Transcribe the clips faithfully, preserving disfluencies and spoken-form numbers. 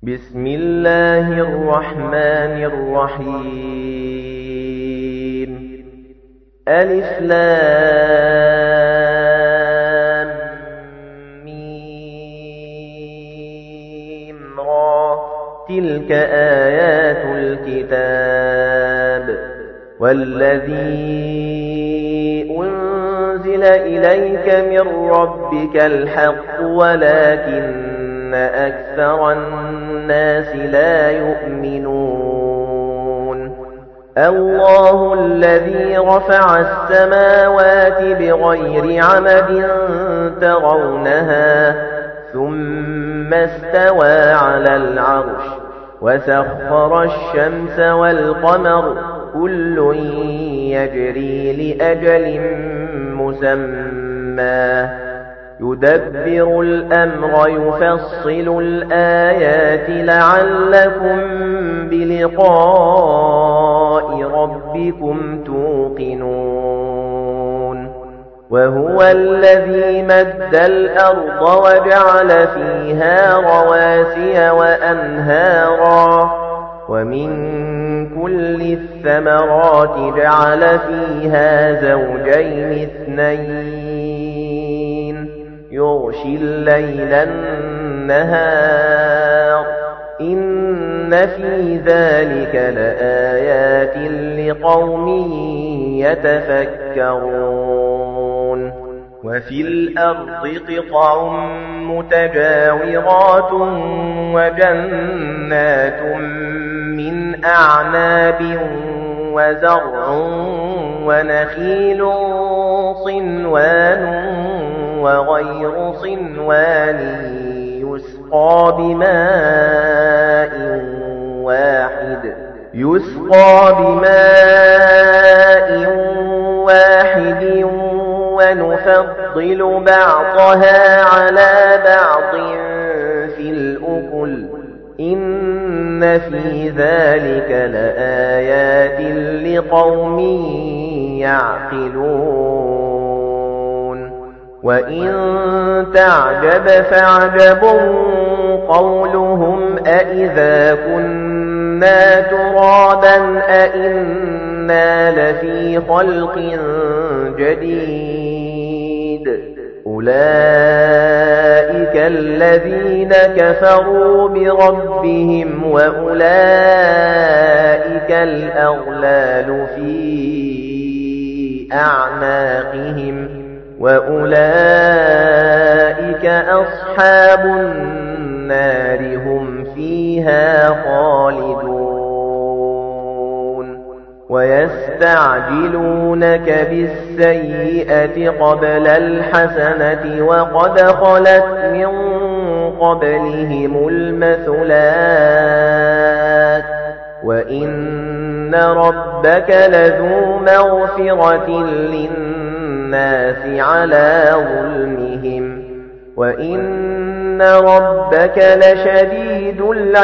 بسم الله الرحمن الرحيم ألف لام ميم را تلك آيات الكتاب والذي أنزل إليك من ربك الحق ولكن أكثر الناس لا يؤمنون الله الذي رفع السماوات بغير عمد ترونها ثم استوى على العرش وسخر الشمس والقمر كل يجري لأجل مسمى يدبر الأمر يفصل الآيات لعلكم بلقاء ربكم توقنون وهو الذي مد الأرض وجعل فيها رواسي وأنهارا ومن كل الثمرات جعل فيها زوجين اثنين يغشي الليل النهار إن في ذلك لآيات لقوم يتفكرون وفي الأرض قطع متجاورات وجنات من أعناب وزرع ونخيل صنوان وغير صنوان يسقى بماء واحد يسقى بماء واحد ونفضل بعضها على بعض في الأكل إن في ذلك لآيات لقوم يعقلون وإن تعجب فعجب قولهم أإذا كنا ترابا أإنا لفي خلق جديد أولئك الذين كفروا بربهم وأولئك الأغلال في أعناقهم وأولئك أصحاب النار هم فيها خالدون ويستعجلونك بالسيئة قبل الحسنة وقد خلت من قبلهم المثلات وإن ربك لذو مغفرة للناس على ظلمهم وإن ربك لشديد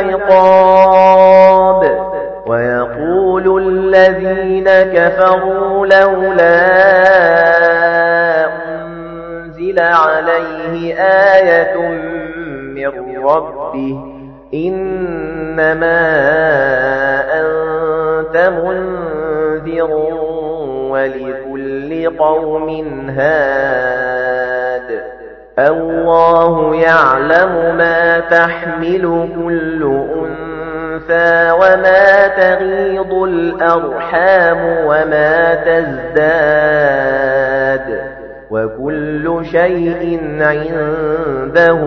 العقاب ويقول الذين كفروا لولا أنزل عليه آية من ربه إنما أنت منذر ولكل قوم هاد الله يعلم ما تحمل كل أنثى وما تغيض الأرحام وما تزداد وكل شيء عنده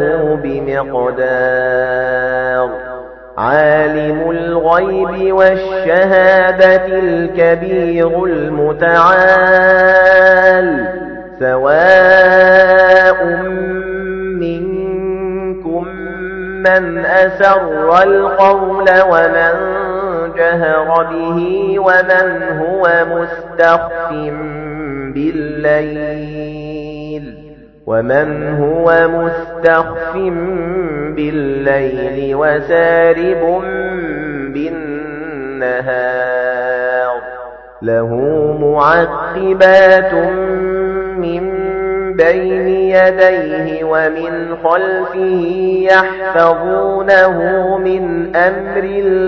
بمقدار عالم الغيب والشهادة الكبير المتعال سواء منكم من أسر القول ومن جهر به ومن هو مستخف بالليل ومن هو مستخف بالليل وسارب بالنهار له معقبات من بين يديه ومن خلفه يحفظونه من أمر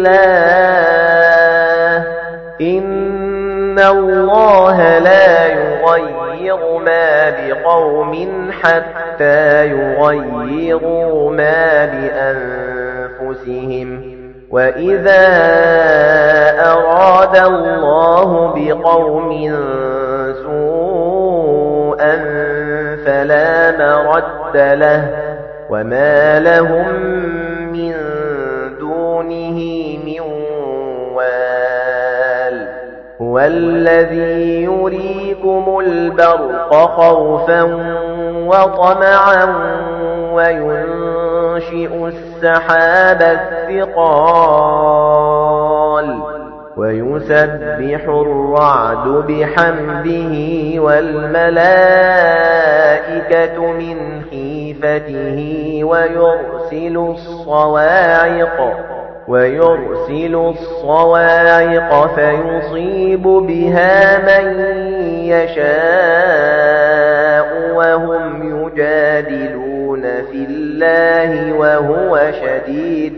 الله إن الله لا يغير ما بقوم حتى يغيروا ما بأنفسهم وإذا أراد الله بقوم سوءا فلا مرد له وما لهم من دونه من وال هو الذي يريكم البرق خوفا وطمعا وينشئ السحاب الثقال ويسبح الرعد بحمده والملائكة من خيفته ويرسل الصواعق ويرسل الصواعق فيصيب بها من يشاء وهم يجادلون في الله وهو شديد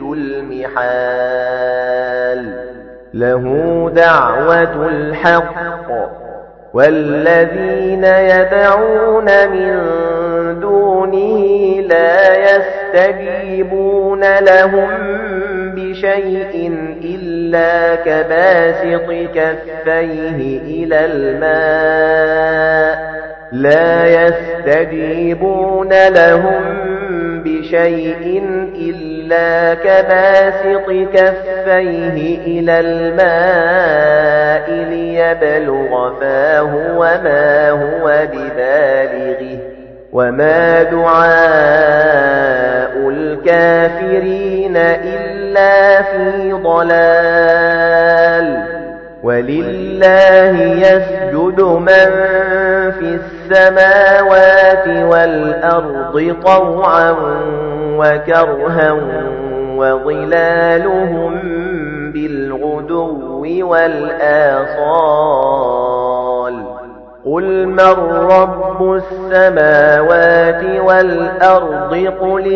المحال له دعوة الحق والذين يدعون من دونه لا يستجيبون لهم بشيء إلا كباسط كفيه إلى الماء لا يستجيبون لهم بشيء إلا كباسط كفيه إلى الماء ليبلغ فاه وما هو ببالغه وما دعاء الكافرين إلا في ضلال ولله يسجد من في السماوات والأرض طوعا وكرها وظلالهم بالغدو والآصال قل من رب السماوات والأرض قل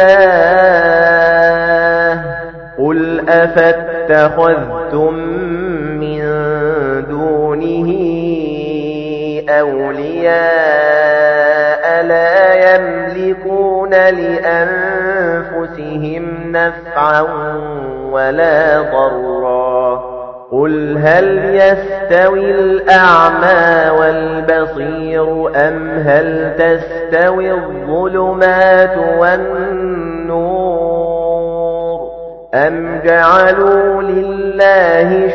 الله قل أفاتخذتم من دونه أولياء لا يملكون لأنفسهم نفعا ولا ضرا قل هل يستوي الأعمى والبصير أم هل تستوي الظلمات والنور أم جعلوا لله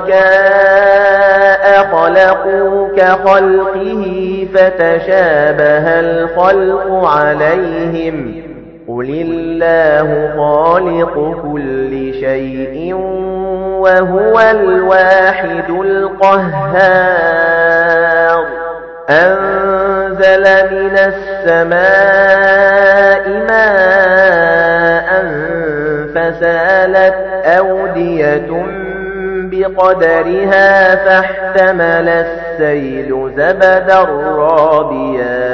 شركاء خلقوا كخلقه فتشابه الخلق عليهم قل الله خالق كل شيء وهو الواحد القهار أنزل من السماء ماء فسالت أودية بقدرها فاحتمل السيل زبدا رابيا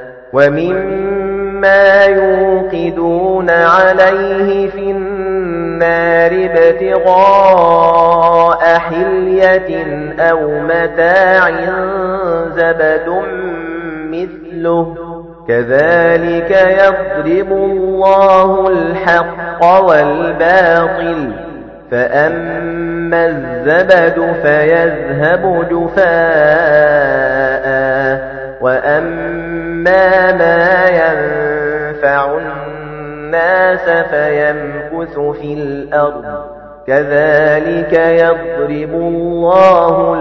ومما يوقدون عليه في النار ابتغاء حلية أو متاع زبد مثله كذلك يضرب الله الحق والباطل فأما الزبد فيذهب جفاء وأما ما ينفع الناس فيمكث في الأرض كذلك يضرب الله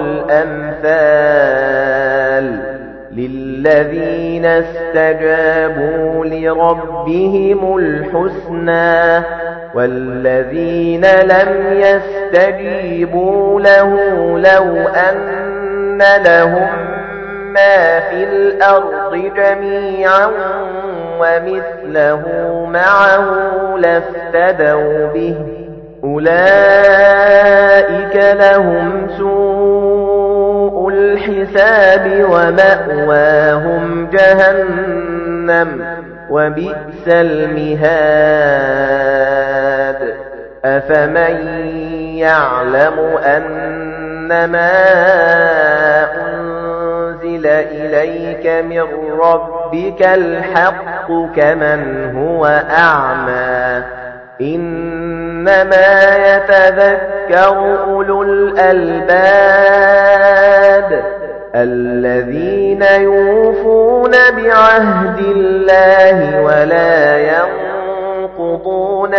الأمثال للذين استجابوا لربهم الحسنى والذين لم يستجيبوا له لو أن لهم ما في الأرض جميعا ومثله معه لافتدوا به أولئك لهم سوء سوء الحساب ومأواهم جهنم وبئس المهاد أفمن يعلم أنما أنزل إليك من ربك الحق كمن هو أعمى إنما يتذكر أولو الألباب الذين يوفون بعهد الله ولا ينقضون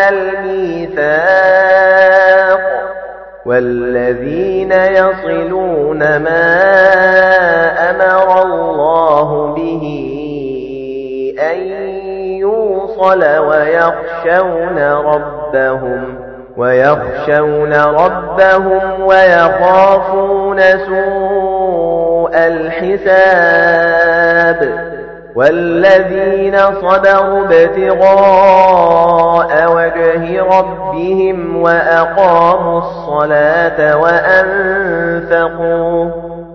الميثاق والذين يصلون ما أمر الله به أن يوصل ويخشون ربهم ويخشون ربهم ويخافون سوء الحساب والذين صبروا ابتغاء وجه ربهم وأقاموا الصلاة وأنفقوا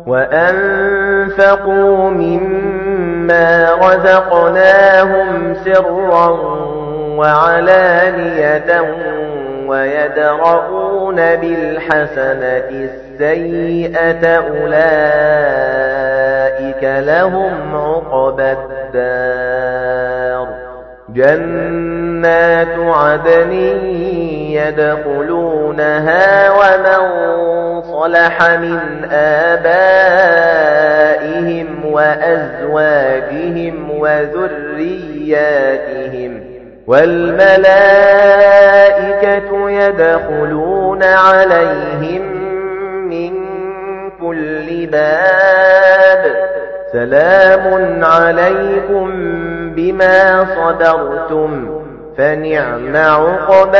وأنفقوا مما رزقناهم سرا وعلانية ويدرؤون بالحسنة السيئة أولئك لهم عقبى الدار جنات عدن يدخلونها ومن صلح من آبائهم وأزواجهم وذرياتهم والملائكة يدخلون عليهم من كل باب سلام عليكم بما صبرتم فنعم عقبى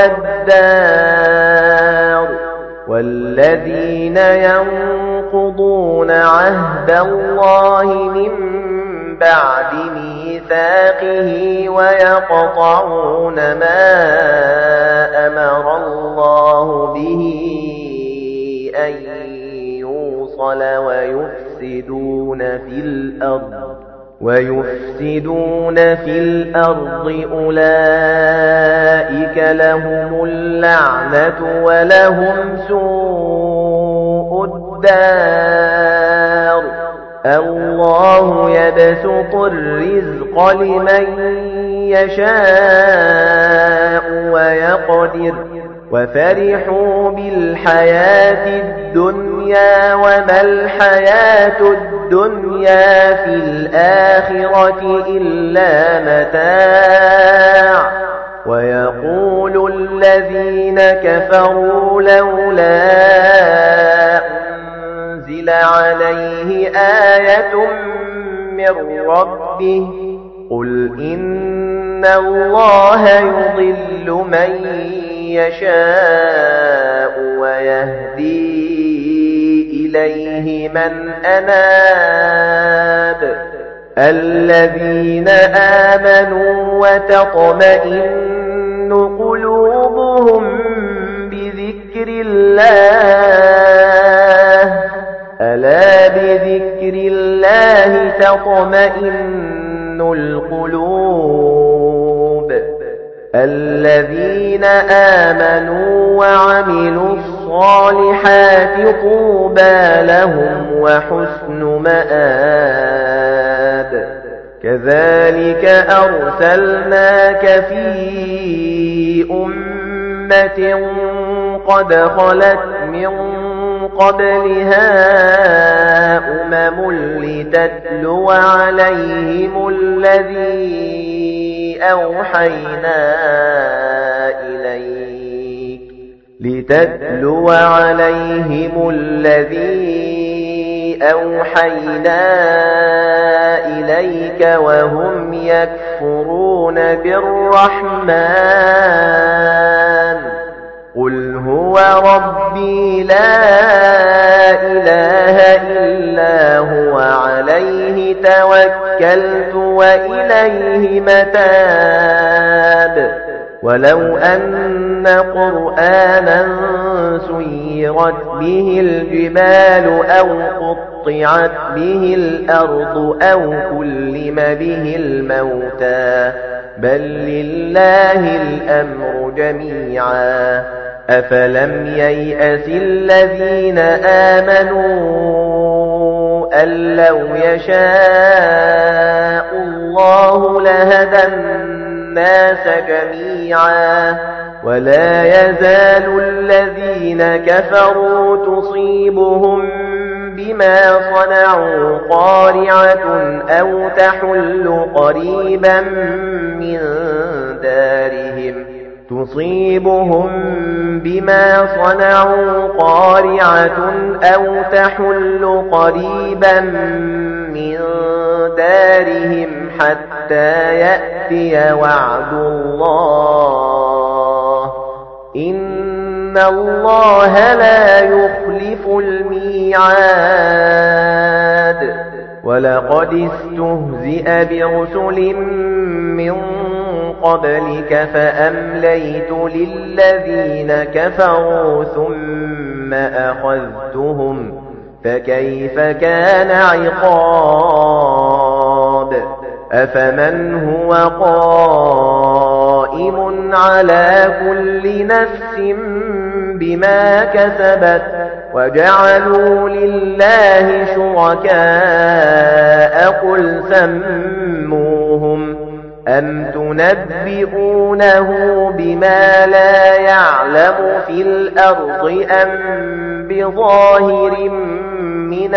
الدار والذين ينقضون عهد الله من بعد ميثاقه ويقطعون ما أمر الله به أن يوصل ويفسدون في الأرض ويفسدون في الأرض أولئك لهم اللعنة ولهم سوء الدار الله يبسط الرزق لمن يشاء ويقدر وفرحوا بالحياة الدنيا وما الحياة الدنيا في الآخرة إلا متاع ويقول الذين كفروا لولا أنزل عليه آية من ربه قل إن الله يضل من يشاء ويهدي إليه من أناب الذين آمنوا وتطمئن قلوبهم بذكر الله ألا بذكر الله تطمئن القلوب الذين آمنوا وعملوا الصالحات طوبى لهم وحسن مآب كذلك أرسلناك في أمة قد خلت من قبلها أمم لتتلو عليهم الذي أوحينا إليك لتتلو عليهم الذي أوحينا إليك وهم يكفرون بالرحمن قل هو ربي لا إله إلا هو عليه توكلت وإليه متاب ولو أن قرآنا سيرت به الجبال أو قطعت به الأرض أو كلم به الموتى بل لله الأمر جميعا أفلم ييأس الذين آمنوا أن لو يشاء الله لهدى الناس جميعا ولا يزال الذين كفروا تصيبهم بما صنعوا قارعة أو تحل قريبا من دارهم تصيبهم بما صنعوا قارعة أو تحل قريبا من دارهم حتى يأتي وعد الله إن الله لا يخلف الميعاد ولقد استهزئ برسل من قبلك فأمليت للذين كفروا ثم أخذتهم فكيف كان عقاب أفمن هو قائم على كل نفس بما كسبت وجعلوا لله شركاء قل سموهم أم تنبئونه بما لا يعلم في الأرض أم بظاهر من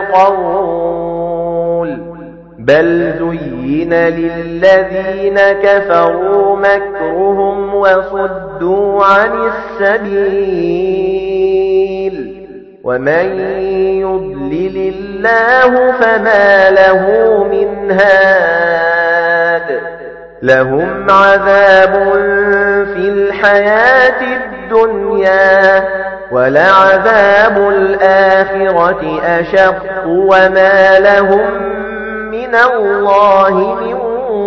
القول بل زين للذين كفروا مكرهم وصدوا عن السبيل ومن يضلل الله فما له من هاد لهم عذاب في الحياة الدنيا ولعذاب الآخرة أشق وما لهم من الله من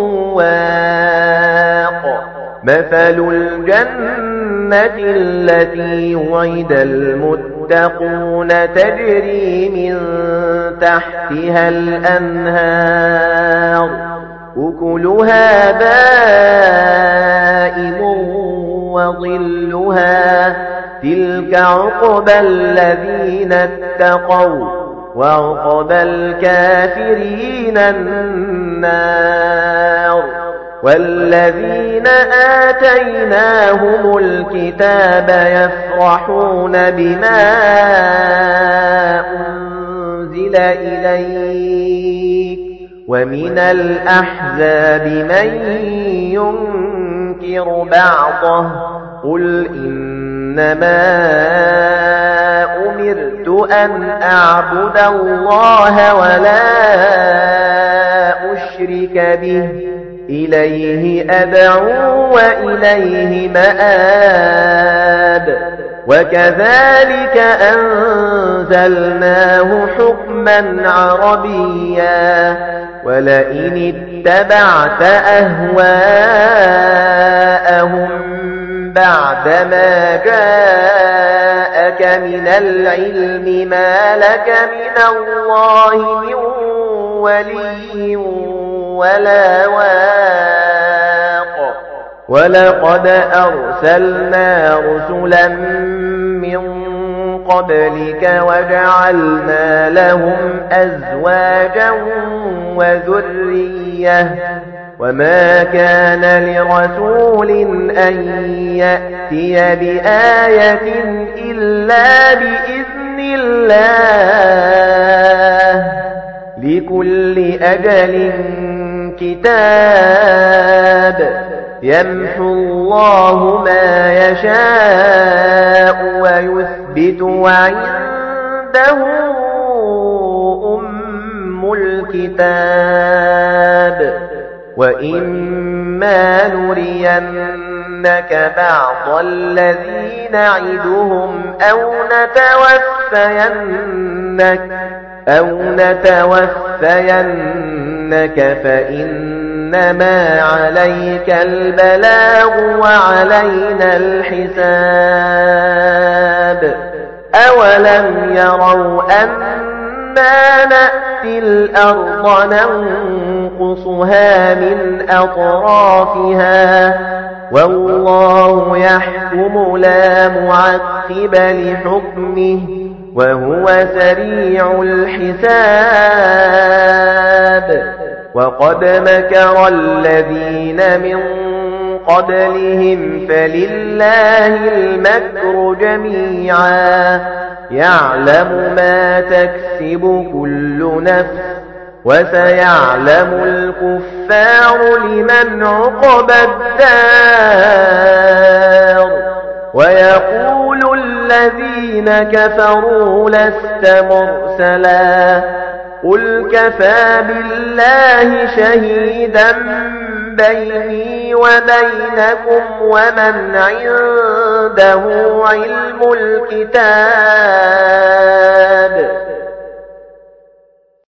واق مثل الجنة التي وعد المتقون تجري من تحتها الأنهار أكلها دائم وظلها تلك عقبى الذين اتقوا وعقبى الكافرين النار والذين آتيناهم الكتاب يفرحون بما أنزل إليك ومن الأحزاب من ينكر بعضه قل إنما أمرت أن أعبد الله ولا أشرك به إليه أدعو وإليه مآب وكذلك أنزلناه حكما عربيا ولئن اتبعت أهواءهم بعدما جاءك من العلم ما لك من الله من ولي ولا واق ولقد أرسلنا رسلا من قبلك وجعلنا لهم أزواجا وذرية وما كان لرسول أن يأتي بآية إلا بإذن الله لكل أجل كتاب يمحو الله ما يشاء ويثبت وعنده أم الكتاب وإما نرينك بعض الذي نعدهم أو نتوفينك أو نتوفينك فإن إنما عليك البلاغ وعلينا الحساب أولم يروا أنا نأتي الأرض ننقصها من أطرافها والله يحكم لا معقب لحكمه وهو سريع الحساب وقد مكر الذين من قبلهم فلله المكر جميعا يعلم ما تكسب كل نفس وسيعلم الكفار لمن عقبى الدار ويقول الذين كفروا لست مرسلا قل كفى بالله شهيدا بيني وبينكم ومن عنده علم الكتاب